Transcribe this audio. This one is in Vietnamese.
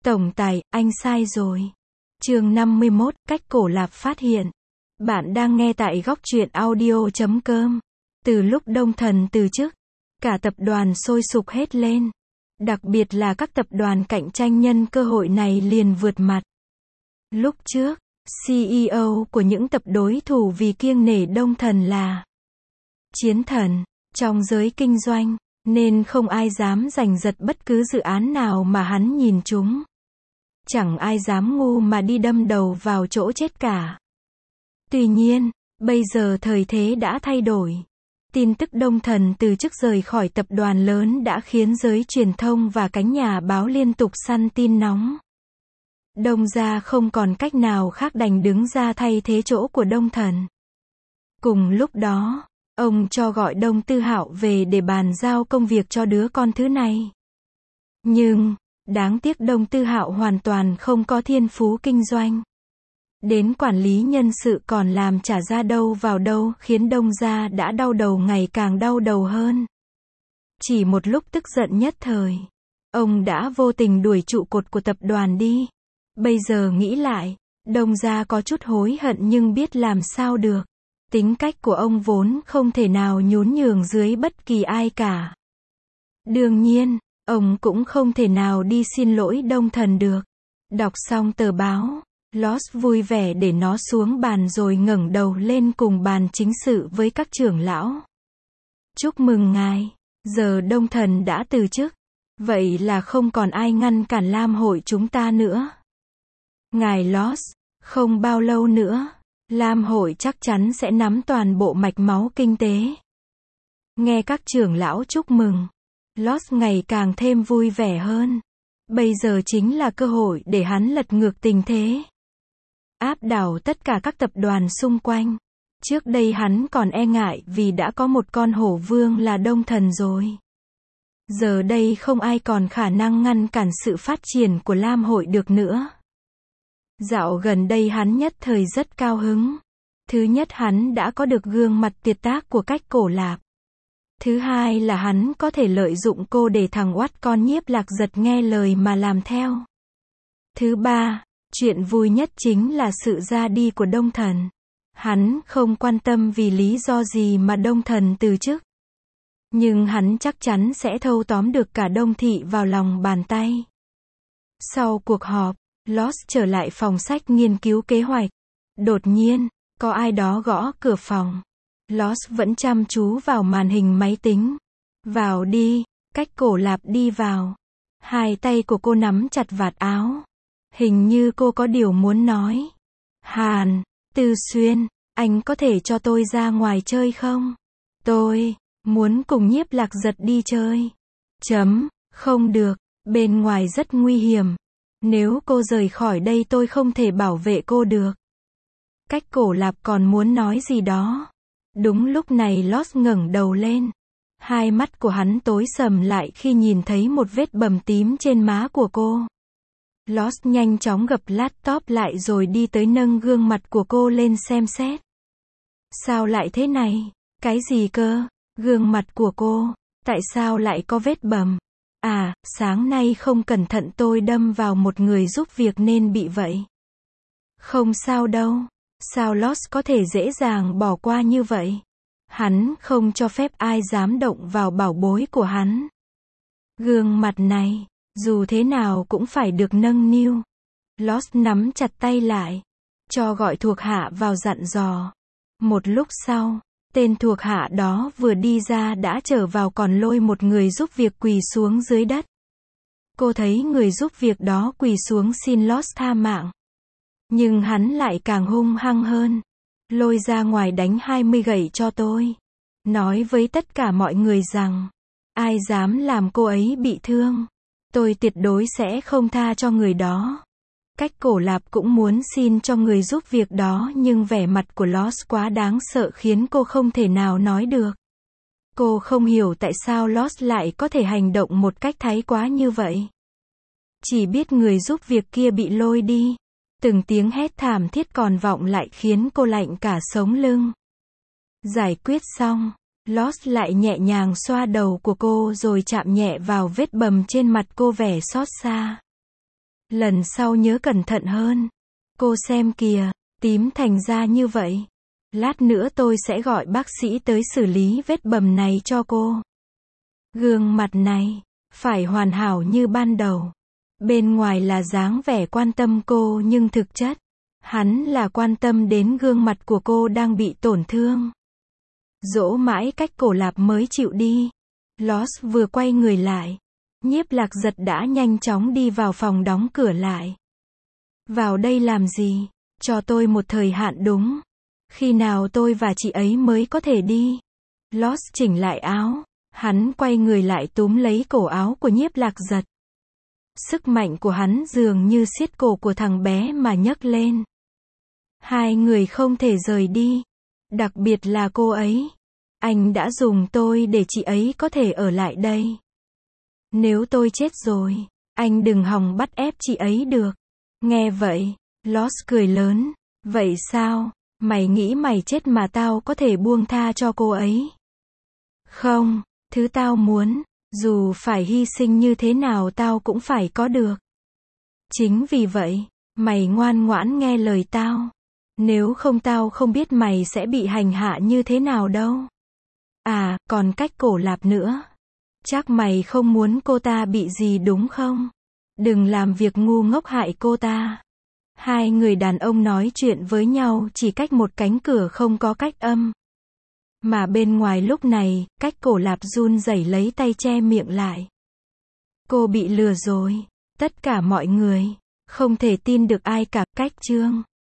Tổng tài, anh sai rồi. Chương 51, cách Cổ Lạp phát hiện. Bạn đang nghe tại góc truyện audio.com. Từ lúc Đông Thần từ chức, cả tập đoàn sôi sục hết lên. Đặc biệt là các tập đoàn cạnh tranh nhân cơ hội này liền vượt mặt. Lúc trước, CEO của những tập đối thủ vì kiêng nể Đông Thần là chiến thần trong giới kinh doanh, nên không ai dám giành giật bất cứ dự án nào mà hắn nhìn trúng. Chẳng ai dám ngu mà đi đâm đầu vào chỗ chết cả. Tuy nhiên, bây giờ thời thế đã thay đổi. Tin tức Đông Thần từ chức rời khỏi tập đoàn lớn đã khiến giới truyền thông và cánh nhà báo liên tục săn tin nóng. Đông gia không còn cách nào khác đành đứng ra thay thế chỗ của Đông Thần. Cùng lúc đó, ông cho gọi Đông Tư Hạo về để bàn giao công việc cho đứa con thứ này. Nhưng, đáng tiếc Đông Tư Hạo hoàn toàn không có thiên phú kinh doanh. Đến quản lý nhân sự còn làm chả ra đâu vào đâu, khiến Đông gia đã đau đầu ngày càng đau đầu hơn. Chỉ một lúc tức giận nhất thời, ông đã vô tình đuổi trụ cột của tập đoàn đi. Bây giờ nghĩ lại, Đông gia có chút hối hận nhưng biết làm sao được. Tính cách của ông vốn không thể nào nhún nhường dưới bất kỳ ai cả. Đương nhiên, ông cũng không thể nào đi xin lỗi Đông Thần được. Đọc xong tờ báo, Lost vui vẻ để nó xuống bàn rồi ngẩng đầu lên cùng bàn chính sự với các trưởng lão. Chúc mừng ngài, giờ Đông Thần đã từ chức. Vậy là không còn ai ngăn cản Lam hội chúng ta nữa. Ngài Lost, không bao lâu nữa, Lam hội chắc chắn sẽ nắm toàn bộ mạch máu kinh tế. Nghe các trưởng lão chúc mừng, Lost ngày càng thêm vui vẻ hơn. Bây giờ chính là cơ hội để hắn lật ngược tình thế. Áp đảo tất cả các tập đoàn xung quanh. Trước đây hắn còn e ngại vì đã có một con hổ vương là Đông Thần rồi. Giờ đây không ai còn khả năng ngăn cản sự phát triển của Lam hội được nữa. Dạo gần đây hắn nhất thời rất cao hứng. Thứ nhất, hắn đã có được gương mặt tuyệt tác của cách Cổ Lạp. Thứ hai là hắn có thể lợi dụng cô để thằng oắt con Nhiếp Lạc Giật nghe lời mà làm theo. Thứ ba, chuyện vui nhất chính là sự ra đi của Đông Thần. Hắn không quan tâm vì lý do gì mà Đông Thần từ chức. Nhưng hắn chắc chắn sẽ thâu tóm được cả Đông thị vào lòng bàn tay. Sau cuộc họp, Lost trở lại phòng sách nghiên cứu kế hoạch. Đột nhiên, có ai đó gõ cửa phòng. Lost vẫn chăm chú vào màn hình máy tính. Vào đi, cách Cổ Lạp đi vào. Hai tay của cô nắm chặt vạt áo. Hình như cô có điều muốn nói. Hàn, Tư Xuyên, anh có thể cho tôi ra ngoài chơi không? Tôi muốn cùng Nhiếp Lạc Giật đi chơi. Không được, bên ngoài rất nguy hiểm. Nếu cô rời khỏi đây tôi không thể bảo vệ cô được. Cách Cổ Lạp còn muốn nói gì đó. Đúng lúc này Lost ngẩng đầu lên. Hai mắt của hắn tối sầm lại khi nhìn thấy một vết bầm tím trên má của cô. Lost nhanh chóng gập laptop lại rồi đi tới nâng gương mặt của cô lên xem xét. Sao lại thế này? Cái gì cơ? Gương mặt của cô, tại sao lại có vết bầm? À, sáng nay không cẩn thận tôi đâm vào một người giúp việc nên bị vậy. Không sao đâu. Sao Lost có thể dễ dàng bỏ qua như vậy? Hắn không cho phép ai dám động vào bảo bối của hắn. Gương mặt này, dù thế nào cũng phải được nâng niu. Lost nắm chặt tay lại, cho gọi thuộc hạ vào dặn dò. Một lúc sau, tên thuộc hạ đó vừa đi ra đã trở vào còn lôi một người giúp việc quỳ xuống dưới đất. Cô thấy người giúp việc đó quỳ xuống xin Lost tha mạng. Nhưng hắn lại càng hung hăng hơn. Lôi ra ngoài đánh 20 gậy cho tôi. Nói với tất cả mọi người rằng, ai dám làm cô ấy bị thương, tôi tuyệt đối sẽ không tha cho người đó. Cách Cổ Lạp cũng muốn xin cho người giúp việc đó nhưng vẻ mặt của Lost quá đáng sợ khiến cô không thể nào nói được. Cô không hiểu tại sao Lost lại có thể hành động một cách thái quá như vậy. Chỉ biết người giúp việc kia bị lôi đi. Từng tiếng hét thảm thiết còn vọng lại khiến cô lạnh cả sống lưng. Giải quyết xong, Lost lại nhẹ nhàng xoa đầu của cô rồi chạm nhẹ vào vết bầm trên mặt cô vẻ xót xa. Lần sau nhớ cẩn thận hơn. Cô xem kìa, tím thành ra như vậy. Lát nữa tôi sẽ gọi bác sĩ tới xử lý vết bầm này cho cô. Gương mặt này, phải hoàn hảo như ban đầu. Bên ngoài là dáng vẻ quan tâm cô nhưng thực chất, hắn là quan tâm đến gương mặt của cô đang bị tổn thương. Dỗ mãi cách cổ lạp mới chịu đi. Lost vừa quay người lại. Nhiếp Lạc Giật đã nhanh chóng đi vào phòng đóng cửa lại. Vào đây làm gì? Cho tôi một thời hạn đúng. Khi nào tôi và chị ấy mới có thể đi? Lost chỉnh lại áo. Hắn quay người lại túm lấy cổ áo của Nhiếp Lạc Giật. Sức mạnh của hắn dường như siết cổ của thằng bé mà nhấc lên. Hai người không thể rời đi. Đặc biệt là cô ấy. Anh đã dùng tôi để chị ấy có thể ở lại đây. Nếu tôi chết rồi, anh đừng hòng bắt ép chị ấy được. Nghe vậy, Lost cười lớn. Vậy sao? Mày nghĩ mày chết mà tao có thể buông tha cho cô ấy? Không, thứ tao muốn, dù phải hy sinh như thế nào tao cũng phải có được. Chính vì vậy, mày ngoan ngoãn nghe lời tao. Nếu không tao không biết mày sẽ bị hành hạ như thế nào đâu. À, còn cách cổ lạp nữa. Chắc mày không muốn cô ta bị gì đúng không? Đừng làm việc ngu ngốc hại cô ta. Hai người đàn ông nói chuyện với nhau chỉ cách một cánh cửa không có cách âm. Mà bên ngoài lúc này, cách cổ lạp run rẩy lấy tay che miệng lại. Cô bị lừa rồi. Tất cả mọi người. Không thể tin được ai cả. Cách chương